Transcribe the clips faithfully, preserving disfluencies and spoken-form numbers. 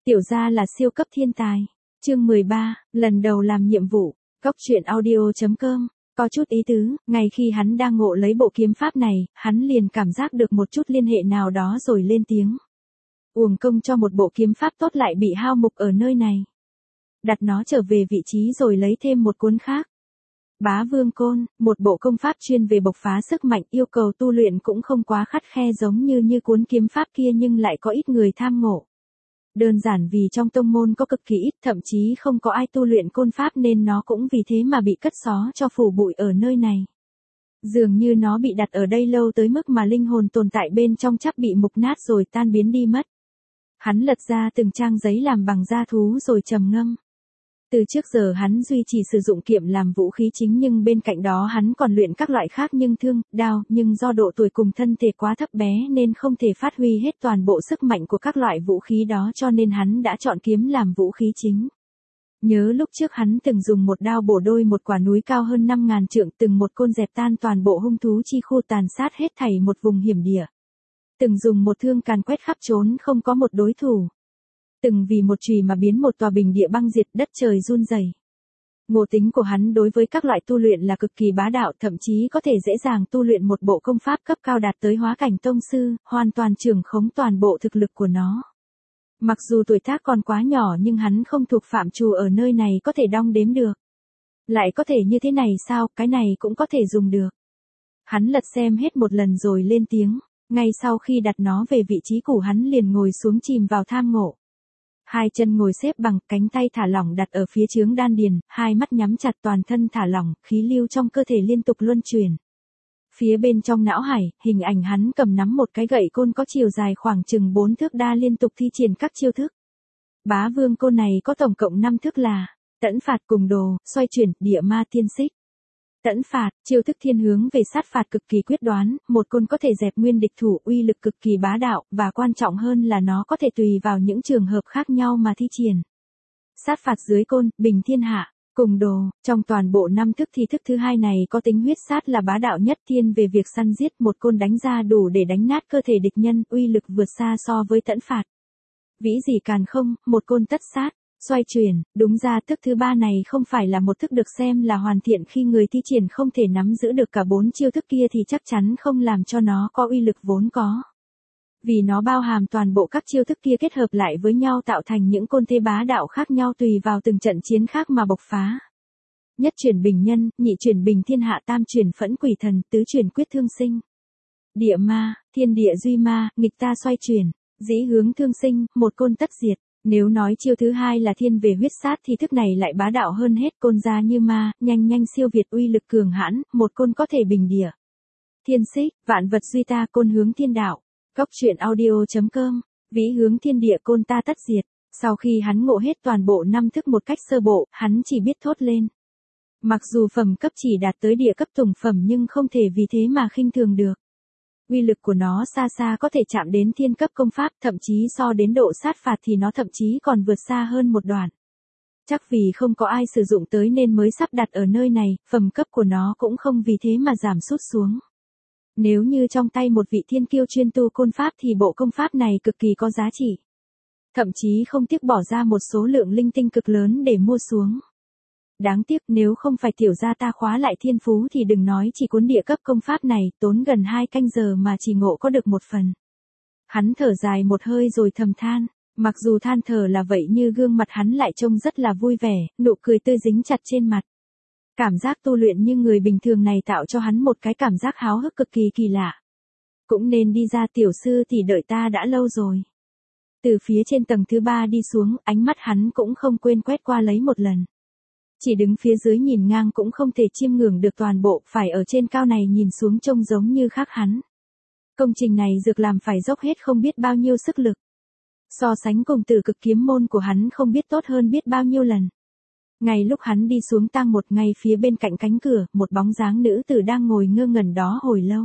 Tiểu gia là siêu cấp thiên tài. Chương mười ba, lần đầu làm nhiệm vụ. Cóc truyện audio chấm com. Có chút ý tứ, ngay khi hắn đang ngộ lấy bộ kiếm pháp này, hắn liền cảm giác được một chút liên hệ nào đó rồi lên tiếng. Uổng công cho một bộ kiếm pháp tốt lại bị hao mục ở nơi này. Đặt nó trở về vị trí rồi lấy thêm một cuốn khác. Bá Vương Côn, một bộ công pháp chuyên về bộc phá sức mạnh, yêu cầu tu luyện cũng không quá khắt khe giống như như cuốn kiếm pháp kia nhưng lại có ít người tham ngộ. Đơn giản vì trong tông môn có cực kỳ ít, thậm chí không có ai tu luyện côn pháp nên nó cũng vì thế mà bị cất xó cho phủ bụi ở nơi này. Dường như nó bị đặt ở đây lâu tới mức mà linh hồn tồn tại bên trong chắc bị mục nát rồi tan biến đi mất. Hắn lật ra từng trang giấy làm bằng da thú rồi trầm ngâm. Từ trước giờ hắn duy trì sử dụng kiệm làm vũ khí chính nhưng bên cạnh đó hắn còn luyện các loại khác như thương, đao, nhưng do độ tuổi cùng thân thể quá thấp bé nên không thể phát huy hết toàn bộ sức mạnh của các loại vũ khí đó cho nên hắn đã chọn kiếm làm vũ khí chính. Nhớ lúc trước hắn từng dùng một đao bổ đôi một quả núi cao hơn năm ngàn trượng, từng một côn dẹp tan toàn bộ hung thú chi khu tàn sát hết thảy một vùng hiểm địa. Từng dùng một thương càn quét khắp trốn không có một đối thủ. Từng vì một chùy mà biến một tòa bình địa băng diệt đất trời run rẩy. Ngộ tính của hắn đối với các loại tu luyện là cực kỳ bá đạo, thậm chí có thể dễ dàng tu luyện một bộ công pháp cấp cao đạt tới hóa cảnh tông sư, hoàn toàn trưởng khống toàn bộ thực lực của nó. Mặc dù tuổi tác còn quá nhỏ nhưng hắn không thuộc phạm trù ở nơi này có thể đong đếm được. Lại có thể như thế này sao, cái này cũng có thể dùng được. Hắn lật xem hết một lần rồi lên tiếng, ngay sau khi đặt nó về vị trí cũ hắn liền ngồi xuống chìm vào tham ngộ. Hai chân ngồi xếp bằng, cánh tay thả lỏng đặt ở phía chướng đan điền, hai mắt nhắm chặt, toàn thân thả lỏng, khí lưu trong cơ thể liên tục luân chuyển. Phía bên trong não hải, hình ảnh hắn cầm nắm một cái gậy côn có chiều dài khoảng chừng bốn thước đa liên tục thi triển các chiêu thức. Bá Vương Côn này có tổng cộng năm thức là tẫn phạt, cùng đồ, xoay chuyển, địa ma, tiên xích. Tẫn phạt, chiêu thức thiên hướng về sát phạt cực kỳ quyết đoán, một côn có thể dẹp nguyên địch thủ, uy lực cực kỳ bá đạo, và quan trọng hơn là nó có thể tùy vào những trường hợp khác nhau mà thi triển. Sát phạt dưới côn, bình thiên hạ, cùng đồ, trong toàn bộ năm thức thì thức thứ hai này có tính huyết sát là bá đạo nhất, thiên về việc săn giết, một côn đánh ra đủ để đánh nát cơ thể địch nhân, uy lực vượt xa so với tẫn phạt. Vĩ gì càn không, một côn tất sát. Xoay chuyển, đúng ra thức thứ ba này không phải là một thức được xem là hoàn thiện khi người thi triển không thể nắm giữ được cả bốn chiêu thức kia thì chắc chắn không làm cho nó có uy lực vốn có. Vì nó bao hàm toàn bộ các chiêu thức kia kết hợp lại với nhau tạo thành những côn thế bá đạo khác nhau tùy vào từng trận chiến khác mà bộc phá. Nhất chuyển bình nhân, nhị chuyển bình thiên hạ, tam chuyển phẫn quỷ thần, tứ chuyển quyết thương sinh. Địa ma, thiên địa duy ma, nghịch ta xoay chuyển, dĩ hướng thương sinh, một côn tất diệt. Nếu nói chiêu thứ hai là thiên về huyết sát thì thức này lại bá đạo hơn hết, côn ra như ma, nhanh nhanh siêu việt, uy lực cường hãn, một côn có thể bình địa. Thiên xích, vạn vật duy ta, côn hướng thiên đạo. Cóc truyện audio chấm com, vĩ hướng thiên địa, côn ta tất diệt. Sau khi hắn ngộ hết toàn bộ năm thức một cách sơ bộ, hắn chỉ biết thốt lên. Mặc dù phẩm cấp chỉ đạt tới địa cấp tùng phẩm nhưng không thể vì thế mà khinh thường được. Uy lực của nó xa xa có thể chạm đến thiên cấp công pháp, thậm chí so đến độ sát phạt thì nó thậm chí còn vượt xa hơn một đoạn. Chắc vì không có ai sử dụng tới nên mới sắp đặt ở nơi này, phẩm cấp của nó cũng không vì thế mà giảm sút xuống. Nếu như trong tay một vị thiên kiêu chuyên tu côn pháp thì bộ công pháp này cực kỳ có giá trị. Thậm chí không tiếc bỏ ra một số lượng linh tinh cực lớn để mua xuống. Đáng tiếc nếu không phải tiểu gia ta khóa lại thiên phú thì đừng nói chỉ cuốn địa cấp công pháp này, tốn gần hai canh giờ mà chỉ ngộ có được một phần. Hắn thở dài một hơi rồi thầm than, mặc dù than thở là vậy như gương mặt hắn lại trông rất là vui vẻ, nụ cười tươi dính chặt trên mặt. Cảm giác tu luyện như người bình thường này tạo cho hắn một cái cảm giác háo hức cực kỳ kỳ lạ. Cũng nên đi ra, tiểu sư thì đợi ta đã lâu rồi. Từ phía trên tầng thứ ba đi xuống, ánh mắt hắn cũng không quên quét qua lấy một lần. Chỉ đứng phía dưới nhìn ngang cũng không thể chiêm ngưỡng được toàn bộ, phải ở trên cao này nhìn xuống trông giống như khác hắn. Công trình này dược làm phải dốc hết không biết bao nhiêu sức lực. So sánh cùng Tử Cực kiếm môn của hắn không biết tốt hơn biết bao nhiêu lần. Ngay lúc hắn đi xuống tang một, ngay phía bên cạnh cánh cửa, một bóng dáng nữ tử đang ngồi ngơ ngẩn đó hồi lâu.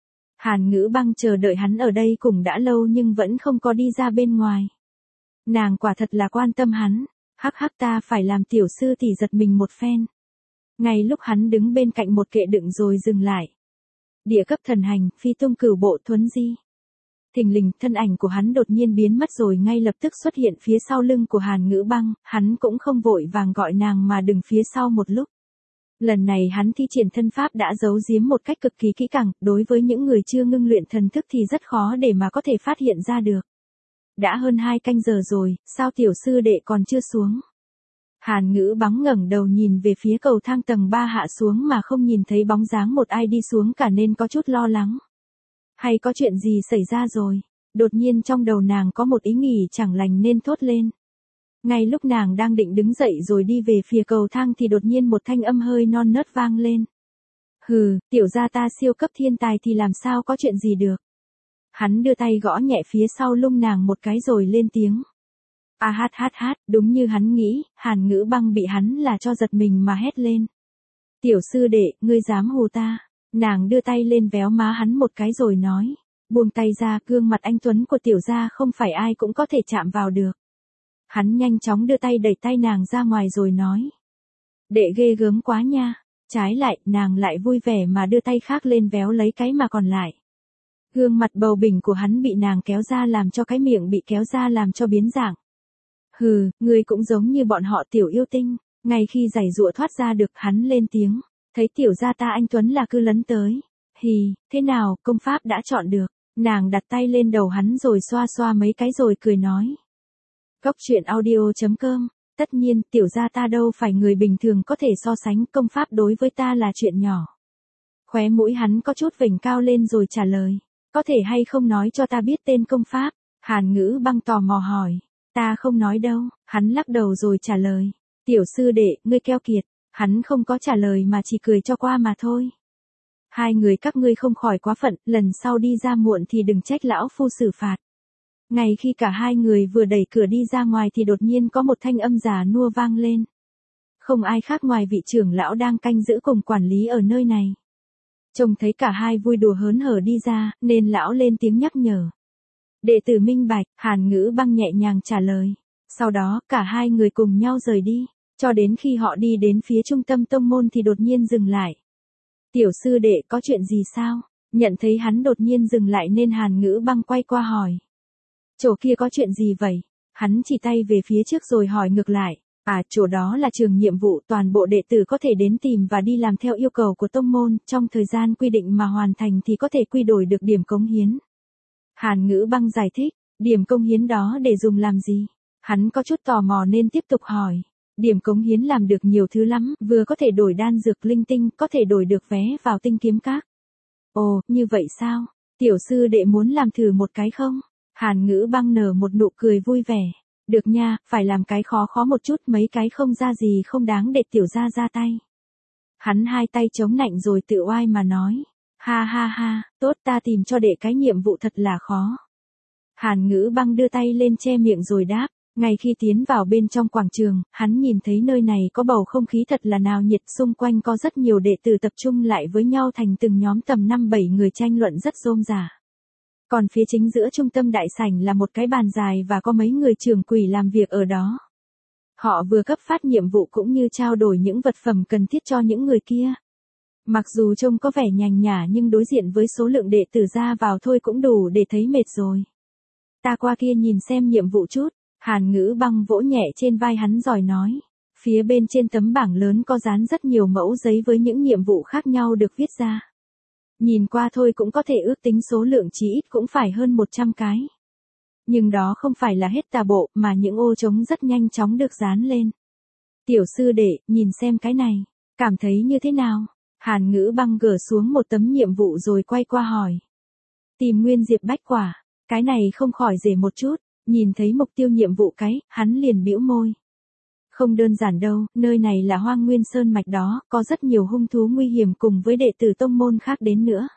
Hàn Ngữ Băng chờ đợi hắn ở đây cũng đã lâu nhưng vẫn không có đi ra bên ngoài. Nàng quả thật là quan tâm hắn. Hắc hắc, ta phải làm tiểu sư tỷ giật mình một phen. Ngay lúc hắn đứng bên cạnh một kệ đựng rồi dừng lại. Địa cấp thần hành, phi tung cửu bộ thuấn di. Thình lình, thân ảnh của hắn đột nhiên biến mất rồi ngay lập tức xuất hiện phía sau lưng của Hàn Ngữ Băng, hắn cũng không vội vàng gọi nàng mà đừng phía sau một lúc. Lần này hắn thi triển thân pháp đã giấu giếm một cách cực kỳ kỹ càng, đối với những người chưa ngưng luyện thần thức thì rất khó để mà có thể phát hiện ra được. Đã hơn hai canh giờ rồi, sao tiểu sư đệ còn chưa xuống? Hàn Ngữ Băng ngẩng đầu nhìn về phía cầu thang tầng ba hạ xuống mà không nhìn thấy bóng dáng một ai đi xuống cả nên có chút lo lắng. Hay có chuyện gì xảy ra rồi? Đột nhiên trong đầu nàng có một ý nghĩ chẳng lành nên thốt lên. Ngay lúc nàng đang định đứng dậy rồi đi về phía cầu thang thì đột nhiên một thanh âm hơi non nớt vang lên. Hừ, tiểu gia ta siêu cấp thiên tài thì làm sao có chuyện gì được. Hắn đưa tay gõ nhẹ phía sau lưng nàng một cái rồi lên tiếng. A hát hát hát, đúng như hắn nghĩ, Hàn Ngữ Băng bị hắn là cho giật mình mà hét lên. Tiểu sư đệ, ngươi dám hù ta. Nàng đưa tay lên véo má hắn một cái rồi nói. Buông tay ra, gương mặt anh tuấn của tiểu gia không phải ai cũng có thể chạm vào được. Hắn nhanh chóng đưa tay đẩy tay nàng ra ngoài rồi nói. Đệ ghê gớm quá nha. Trái lại, nàng lại vui vẻ mà đưa tay khác lên véo lấy cái mà còn lại. Gương mặt bầu bỉnh của hắn bị nàng kéo ra làm cho cái miệng bị kéo ra làm cho biến dạng. Hừ, ngươi cũng giống như bọn họ tiểu yêu tinh. Ngay khi giày giụa thoát ra được hắn lên tiếng. Thấy tiểu gia ta anh Tuấn là cứ lấn tới. Hì, thế nào, công pháp đã chọn được. Nàng đặt tay lên đầu hắn rồi xoa xoa mấy cái rồi cười nói. Cốc truyện audio chấm com. Tất nhiên, tiểu gia ta đâu phải người bình thường có thể so sánh, công pháp đối với ta là chuyện nhỏ. Khóe mũi hắn có chút vểnh cao lên rồi trả lời. Có thể hay không nói cho ta biết tên công pháp? Hàn Ngữ Băng tò mò hỏi. Ta không nói đâu, hắn lắc đầu rồi trả lời. Tiểu sư đệ, ngươi keo kiệt. Hắn không có trả lời mà chỉ cười cho qua mà thôi. Hai người các ngươi không khỏi quá phận, lần sau đi ra muộn thì đừng trách lão phu xử phạt. Ngay khi cả hai người vừa đẩy cửa đi ra ngoài thì đột nhiên có một thanh âm già nua vang lên. Không ai khác ngoài vị trưởng lão đang canh giữ cùng quản lý ở nơi này. Trông thấy cả hai vui đùa hớn hở đi ra, nên lão lên tiếng nhắc nhở. Đệ tử minh bạch, Hàn Ngữ Băng nhẹ nhàng trả lời. Sau đó, cả hai người cùng nhau rời đi. Cho đến khi họ đi đến phía trung tâm tông môn thì đột nhiên dừng lại. Tiểu sư đệ có chuyện gì sao? Nhận thấy hắn đột nhiên dừng lại nên Hàn Ngữ Băng quay qua hỏi. Chỗ kia có chuyện gì vậy? Hắn chỉ tay về phía trước rồi hỏi ngược lại. À, chỗ đó là trường nhiệm vụ, toàn bộ đệ tử có thể đến tìm và đi làm theo yêu cầu của tông môn, trong thời gian quy định mà hoàn thành thì có thể quy đổi được điểm cống hiến. Hàn Ngữ Băng giải thích, điểm cống hiến đó để dùng làm gì? Hắn có chút tò mò nên tiếp tục hỏi. Điểm cống hiến làm được nhiều thứ lắm, vừa có thể đổi đan dược linh tinh, có thể đổi được vé vào tinh kiếm các. Ồ, như vậy sao? Tiểu sư đệ muốn làm thử một cái không? Hàn Ngữ Băng nở một nụ cười vui vẻ. Được nha, phải làm cái khó khó một chút, mấy cái không ra gì không đáng để tiểu gia ra tay. Hắn hai tay chống nạnh rồi tự oai mà nói. Ha ha ha, tốt, ta tìm cho đệ cái nhiệm vụ thật là khó. Hàn Ngữ Băng đưa tay lên che miệng rồi đáp. Ngay khi tiến vào bên trong quảng trường, hắn nhìn thấy nơi này có bầu không khí thật là náo nhiệt, xung quanh có rất nhiều đệ tử tập trung lại với nhau thành từng nhóm tầm năm bảy người tranh luận rất rôm rả. Còn phía chính giữa trung tâm đại sảnh là một cái bàn dài và có mấy người trưởng quỷ làm việc ở đó. Họ vừa cấp phát nhiệm vụ cũng như trao đổi những vật phẩm cần thiết cho những người kia. Mặc dù trông có vẻ nhàn nhã nhưng đối diện với số lượng đệ tử ra vào thôi cũng đủ để thấy mệt rồi. Ta qua kia nhìn xem nhiệm vụ chút. Hàn Ngữ Băng vỗ nhẹ trên vai hắn rồi nói. Phía bên trên tấm bảng lớn có dán rất nhiều mẫu giấy với những nhiệm vụ khác nhau được viết ra. Nhìn qua thôi cũng có thể ước tính số lượng chí ít cũng phải hơn một trăm cái. Nhưng đó không phải là hết tà bộ mà những ô trống rất nhanh chóng được dán lên. Tiểu sư đệ, nhìn xem cái này, cảm thấy như thế nào? Hàn Ngữ Băng gỡ xuống một tấm nhiệm vụ rồi quay qua hỏi. Tìm nguyên diệp bách quả, cái này không khỏi dễ một chút. Nhìn thấy mục tiêu nhiệm vụ cái, hắn liền bĩu môi. Không đơn giản đâu, nơi này là Hoang Nguyên Sơn mạch đó, có rất nhiều hung thú nguy hiểm cùng với đệ tử tông môn khác đến nữa.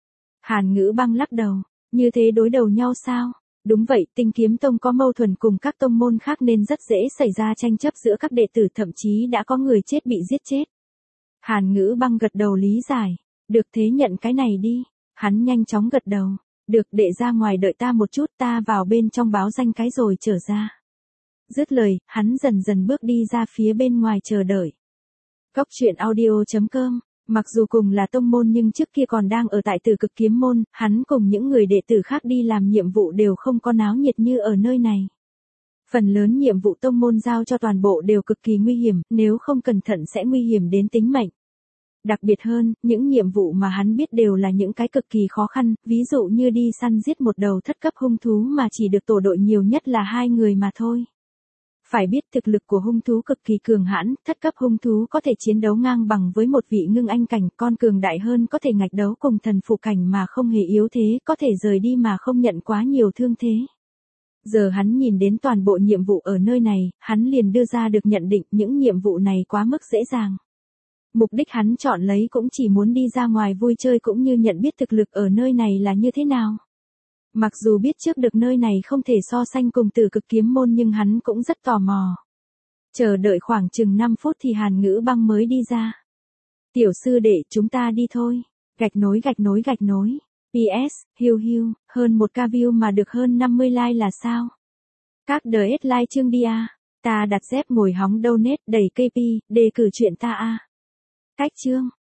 Hàn Ngữ Băng lắc đầu, như thế đối đầu nhau sao? Đúng vậy, Tinh Kiếm Tông có mâu thuẫn cùng các tông môn khác nên rất dễ xảy ra tranh chấp giữa các đệ tử, thậm chí đã có người chết bị giết chết. Hàn Ngữ Băng gật đầu lý giải, được thế nhận cái này đi. Hắn nhanh chóng gật đầu. Được, đệ ra ngoài đợi ta một chút, ta vào bên trong báo danh cái rồi trở ra. Dứt lời, hắn dần dần bước đi ra phía bên ngoài chờ đợi. Cốc truyện audio chấm com Mặc dù cùng là tông môn nhưng trước kia còn đang ở tại Tử Cực Kiếm môn, hắn cùng những người đệ tử khác đi làm nhiệm vụ đều không có náo nhiệt như ở nơi này. Phần lớn nhiệm vụ tông môn giao cho toàn bộ đều cực kỳ nguy hiểm, nếu không cẩn thận sẽ nguy hiểm đến tính mệnh. Đặc biệt hơn, những nhiệm vụ mà hắn biết đều là những cái cực kỳ khó khăn, ví dụ như đi săn giết một đầu thất cấp hung thú mà chỉ được tổ đội nhiều nhất là hai người mà thôi. Phải biết thực lực của hung thú cực kỳ cường hãn, thất cấp hung thú có thể chiến đấu ngang bằng với một vị ngưng anh cảnh, con cường đại hơn có thể ngạch đấu cùng thần phụ cảnh mà không hề yếu thế, có thể rời đi mà không nhận quá nhiều thương thế. Giờ hắn nhìn đến toàn bộ nhiệm vụ ở nơi này, hắn liền đưa ra được nhận định những nhiệm vụ này quá mức dễ dàng. Mục đích hắn chọn lấy cũng chỉ muốn đi ra ngoài vui chơi cũng như nhận biết thực lực ở nơi này là như thế nào. Mặc dù biết trước được nơi này không thể so sánh cùng Tử Cực Kiếm môn nhưng hắn cũng rất tò mò. Chờ đợi khoảng chừng năm phút thì Hàn Ngữ Băng mới đi ra. Tiểu sư đệ chúng ta đi thôi. Gạch nối gạch nối gạch nối. pê ét, hiu hiu, hơn một ca view mà được hơn năm mươi like là sao? Các đờ ét like chương đi a. Ta đặt dép ngồi hóng donate đẩy ca pê, đề cử chuyện ta a. Cách chương.